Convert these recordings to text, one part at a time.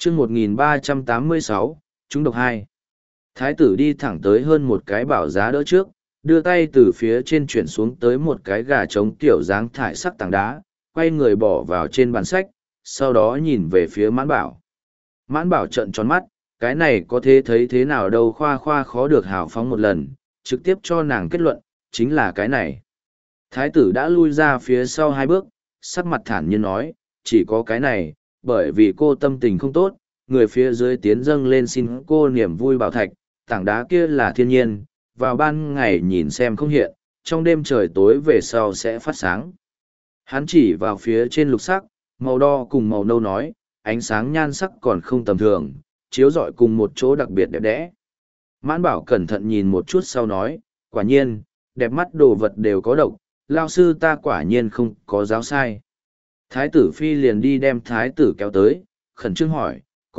chương 1386, chúng độc hai. Thái tử đi thẳng tới hơn một cái bảo giá đỡ trước, đưa tay từ phía trên chuyển xuống tới một cái gà trống kiểu dáng thải sắc tảng đá, quay người bỏ vào trên bàn sách, sau đó nhìn về phía Mãn Bảo. Mãn Bảo trợn tròn mắt, cái này có thể thấy thế nào đâu, khoa khoa khó được hào phóng một lần, trực tiếp cho nàng kết luận, chính là cái này. Thái tử đã lui ra phía sau hai bước, sắc mặt thản nhiên nói, chỉ có cái này, bởi vì cô tâm tình không tốt, người phía dưới tiến dâng lên xin cô niềm vui bảo thạch, tảng đá kia là thiên nhiên, vào ban ngày nhìn xem không hiện, trong đêm trời tối về sau sẽ phát sáng. Hắn chỉ vào phía trên lục sắc, màu đo cùng màu nâu nói, ánh sáng nhan sắc còn không tầm thường, chiếu rọi cùng một chỗ đặc biệt đẹp đẽ. Mãn Bảo cẩn thận nhìn một chút sau nói, quả nhiên, đẹp mắt đồ vật đều có độc, lao sư ta quả nhiên không có giáo sai. Thái tử Phi liền đi đem thái tử kéo tới, khẩn trương hỏi,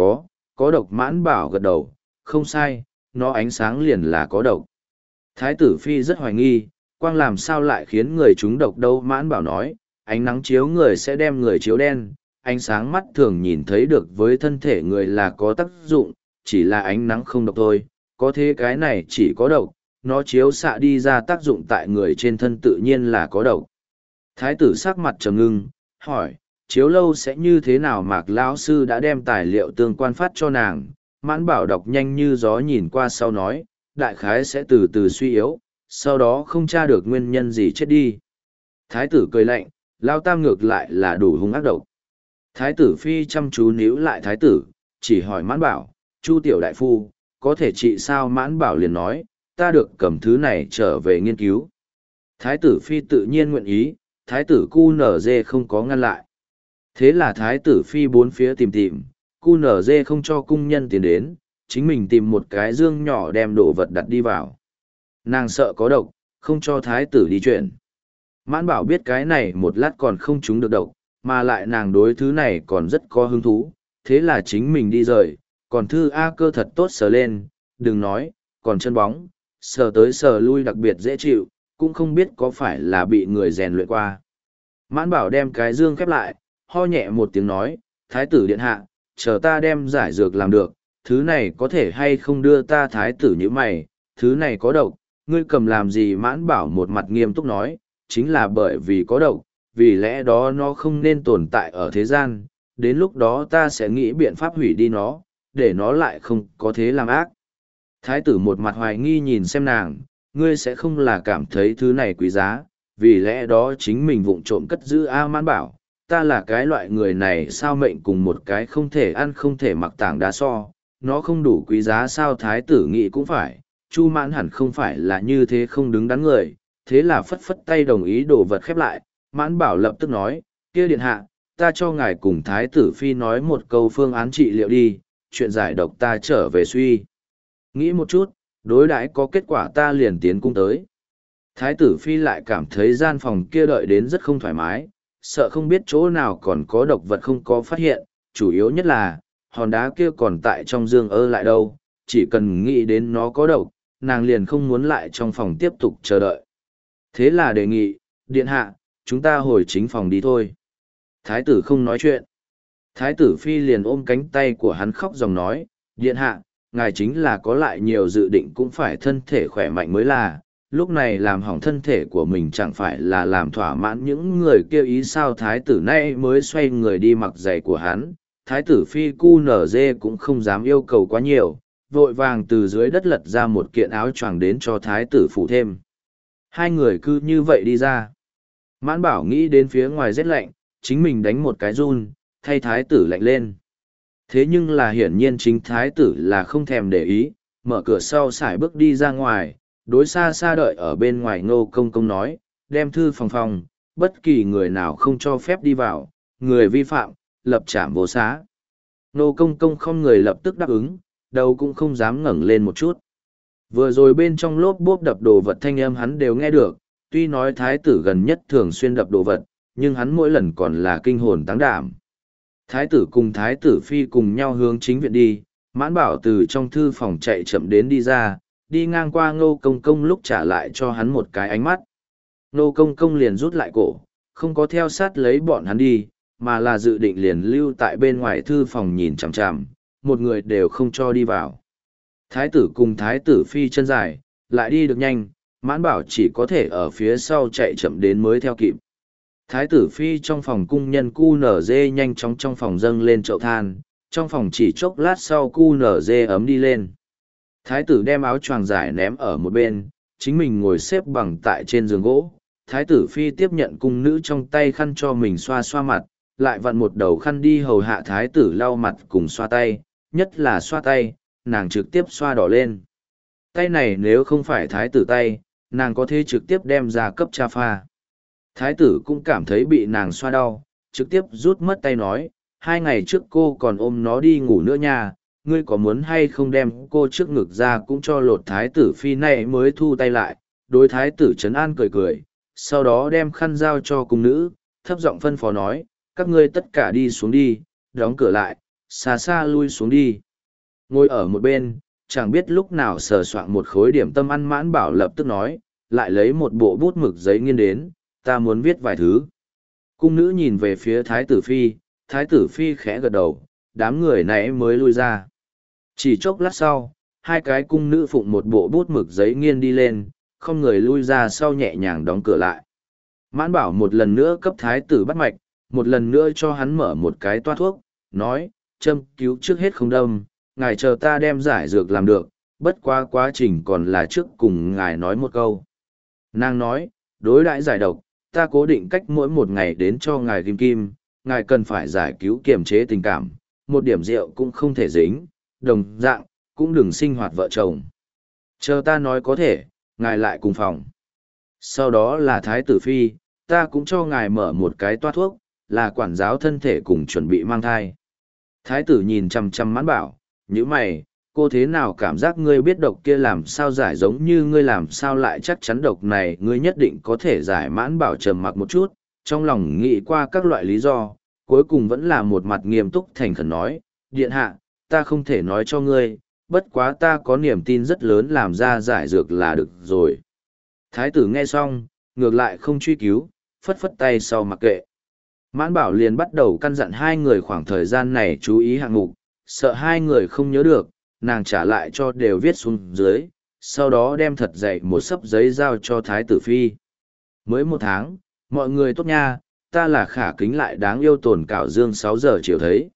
có độc. Mãn Bảo gật đầu, không sai, nó ánh sáng liền là có độc. Thái tử Phi rất hoài nghi, quang làm sao lại khiến người chúng độc đâu. Mãn Bảo nói, ánh nắng chiếu người sẽ đem người chiếu đen, ánh sáng mắt thường nhìn thấy được với thân thể người là có tác dụng, chỉ là ánh nắng không độc thôi, có thế cái này chỉ có độc, nó chiếu xạ đi ra tác dụng tại người trên thân tự nhiên là có độc. Thái tử sắc mặt trầm ngưng, hỏi, chiếu lâu sẽ như thế nào? Mạc lão sư đã đem tài liệu tương quan phát cho nàng. Mãn Bảo đọc nhanh như gió nhìn qua sau nói, đại khái sẽ từ từ suy yếu, sau đó không tra được nguyên nhân gì chết đi. Thái tử cười lạnh, lao tam ngược lại là đủ hung ác độc. Thái tử Phi chăm chú níu lại thái tử, chỉ hỏi Mãn Bảo, Chu tiểu đại phu, có thể trị sao? Mãn Bảo liền nói, ta được cầm thứ này trở về nghiên cứu. Thái tử Phi tự nhiên nguyện ý, thái tử Cu Nở Dê không có ngăn lại. Thế là thái tử Phi bốn phía tìm, Cu Nở Dê không cho cung nhân tiến đến, chính mình tìm một cái dương nhỏ đem đồ vật đặt đi vào. Nàng sợ có độc, không cho thái tử đi chuyển. Mãn Bảo biết cái này một lát còn không trúng được độc, mà lại nàng đối thứ này còn rất có hứng thú, thế là chính mình đi rời, còn thư A Cơ thật tốt sờ lên, đừng nói, còn chân bóng, sờ tới sờ lui đặc biệt dễ chịu, cũng không biết có phải là bị người rèn luyện qua. Mãn Bảo đem cái dương khép lại, ho nhẹ một tiếng nói, thái tử điện hạ, chờ ta đem giải dược làm được, thứ này có thể hay không đưa ta? Thái tử như mày, thứ này có độc, ngươi cầm làm gì? Mãn Bảo một mặt nghiêm túc nói, chính là bởi vì có độc, vì lẽ đó nó không nên tồn tại ở thế gian, đến lúc đó ta sẽ nghĩ biện pháp hủy đi nó, để nó lại không có thế làm ác. Thái tử một mặt hoài nghi nhìn xem nàng, ngươi sẽ không là cảm thấy thứ này quý giá, vì lẽ đó chính mình vụng trộm cất giữ? A Mãn Bảo, ta là cái loại người này sao? Mệnh cùng một cái không thể ăn không thể mặc tảng đá so, nó không đủ quý giá sao? Thái tử nghĩ cũng phải, Chu Mãn hẳn không phải là như thế không đứng đắn người, thế là phất phất tay đồng ý đồ vật khép lại. Mãn Bảo lập tức nói, kia điện hạ, ta cho ngài cùng thái tử Phi nói một câu phương án trị liệu đi, chuyện giải độc ta trở về suy nghĩ một chút, đối đãi có kết quả ta liền tiến cung tới. Thái tử Phi lại cảm thấy gian phòng kia đợi đến rất không thoải mái, sợ không biết chỗ nào còn có độc vật không có phát hiện, chủ yếu nhất là, hòn đá kia còn tại trong dương lại đâu, chỉ cần nghĩ đến nó có độc, nàng liền không muốn lại trong phòng tiếp tục chờ đợi. Thế là đề nghị, điện hạ, chúng ta hồi chính phòng đi thôi. Thái tử không nói chuyện. Thái tử Phi liền ôm cánh tay của hắn khóc dòng nói, điện hạ, ngài chính là có lại nhiều dự định cũng phải thân thể khỏe mạnh mới là, lúc này làm hỏng thân thể của mình chẳng phải là làm thỏa mãn những người kêu ý sao? Thái tử nay mới xoay người đi mặc giày của hắn. Thái tử Phi Cu Nở Dê cũng không dám yêu cầu quá nhiều, vội vàng từ dưới đất lật ra một kiện áo choàng đến cho thái tử phủ thêm. Hai người cứ như vậy đi ra. Mãn Bảo nghĩ đến phía ngoài rét lạnh, chính mình đánh một cái run, thay thái tử lạnh lên. Thế nhưng là hiển nhiên chính thái tử là không thèm để ý, mở cửa sau sải bước đi ra ngoài, đối xa xa đợi ở bên ngoài Ngô Công Công nói, đem thư phòng, bất kỳ người nào không cho phép đi vào, người vi phạm, lập trảm vô xá. Ngô Công Công không người lập tức đáp ứng, đầu cũng không dám ngẩng lên một chút. Vừa rồi bên trong lốp bốp đập đồ vật thanh âm hắn đều nghe được, tuy nói thái tử gần nhất thường xuyên đập đồ vật, nhưng hắn mỗi lần còn là kinh hồn táng đảm. Thái tử cùng thái tử Phi cùng nhau hướng chính viện đi, Mãn Bảo từ trong thư phòng chạy chậm đến đi ra, đi ngang qua Ngô Công Công lúc trả lại cho hắn một cái ánh mắt. Ngô Công Công liền rút lại cổ, không có theo sát lấy bọn hắn đi, mà là dự định liền lưu tại bên ngoài thư phòng nhìn chằm chằm, một người đều không cho đi vào. Thái tử cùng thái tử phi chân dài, lại đi được nhanh, Mãn Bảo chỉ có thể ở phía sau chạy chậm đến mới theo kịp. Thái tử phi trong phòng cung nhân cu nở dê nhanh chóng trong phòng dâng lên chậu than, trong phòng chỉ chốc lát sau cu nở dê ấm đi lên. Thái tử đem áo choàng dài ném ở một bên, chính mình ngồi xếp bằng tại trên giường gỗ. Thái tử phi tiếp nhận cung nữ trong tay khăn cho mình xoa xoa mặt, lại vặn một đầu khăn đi hầu hạ thái tử lau mặt cùng xoa tay, nhất là xoa tay, nàng trực tiếp xoa đỏ lên. Tay này nếu không phải thái tử tay, nàng có thể trực tiếp đem ra cấp cha pha. Thái tử cũng cảm thấy bị nàng xoa đau, trực tiếp rút mất tay nói, 2 ngày trước cô còn ôm nó đi ngủ nữa nha, ngươi có muốn hay không đem cô trước ngực ra cũng cho lột. Thái tử phi này mới thu tay lại, đối thái tử trấn an cười cười, sau đó đem khăn giao cho cung nữ, thấp giọng phân phó nói, các ngươi tất cả đi xuống đi, đóng cửa lại, xa xa lui xuống đi. Ngồi ở một bên, chẳng biết lúc nào sờ soạng một khối điểm tâm ăn. Mãn Bảo lập tức nói, lại lấy một bộ bút mực giấy nghiên đến, ta muốn viết vài thứ. Cung nữ nhìn về phía thái tử phi khẽ gật đầu, đám người này mới lui ra. Chỉ chốc lát sau, 2 cái cung nữ phụng một bộ bút mực giấy nghiên đi lên, không người lui ra sau nhẹ nhàng đóng cửa lại. Mãn Bảo một lần nữa cấp thái tử bắt mạch, một lần nữa cho hắn mở một cái toa thuốc, nói, châm cứu trước hết không đâm, ngài chờ ta đem giải dược làm được, bất quá quá trình còn là trước cùng ngài nói một câu. Nàng nói, đối đãi giải độc, ta cố định cách mỗi 1 ngày đến cho ngài kim kim, ngài cần phải giải cứu kiềm chế tình cảm, một điểm rượu cũng không thể dính, đồng dạng, cũng đừng sinh hoạt vợ chồng. Chờ ta nói có thể, ngài lại cùng phòng. Sau đó là thái tử phi, ta cũng cho ngài mở một cái toa thuốc, là quản giáo thân thể cùng chuẩn bị mang thai. Thái tử nhìn chằm chằm Mãn Bảo, như mày, cô thế nào cảm giác ngươi biết độc kia làm sao giải, giống như ngươi làm sao lại chắc chắn độc này ngươi nhất định có thể giải. Mãn Bảo trầm mặc một chút, trong lòng nghĩ qua các loại lý do, cuối cùng vẫn là một mặt nghiêm túc thành khẩn nói, điện hạ, ta không thể nói cho ngươi, bất quá ta có niềm tin rất lớn làm ra giải dược là được rồi. Thái tử nghe xong, ngược lại không truy cứu, phất phất tay sau mặc kệ. Mãn Bảo liền bắt đầu căn dặn 2 người khoảng thời gian này chú ý hạng mục, sợ 2 người không nhớ được, nàng trả lại cho đều viết xuống dưới, sau đó đem thật dày một xấp giấy giao cho thái tử phi. Mới 1 tháng, mọi người tốt nha, ta là Khả Kính lại đáng yêu Tồn Cảo Dương 6 giờ chiều thấy.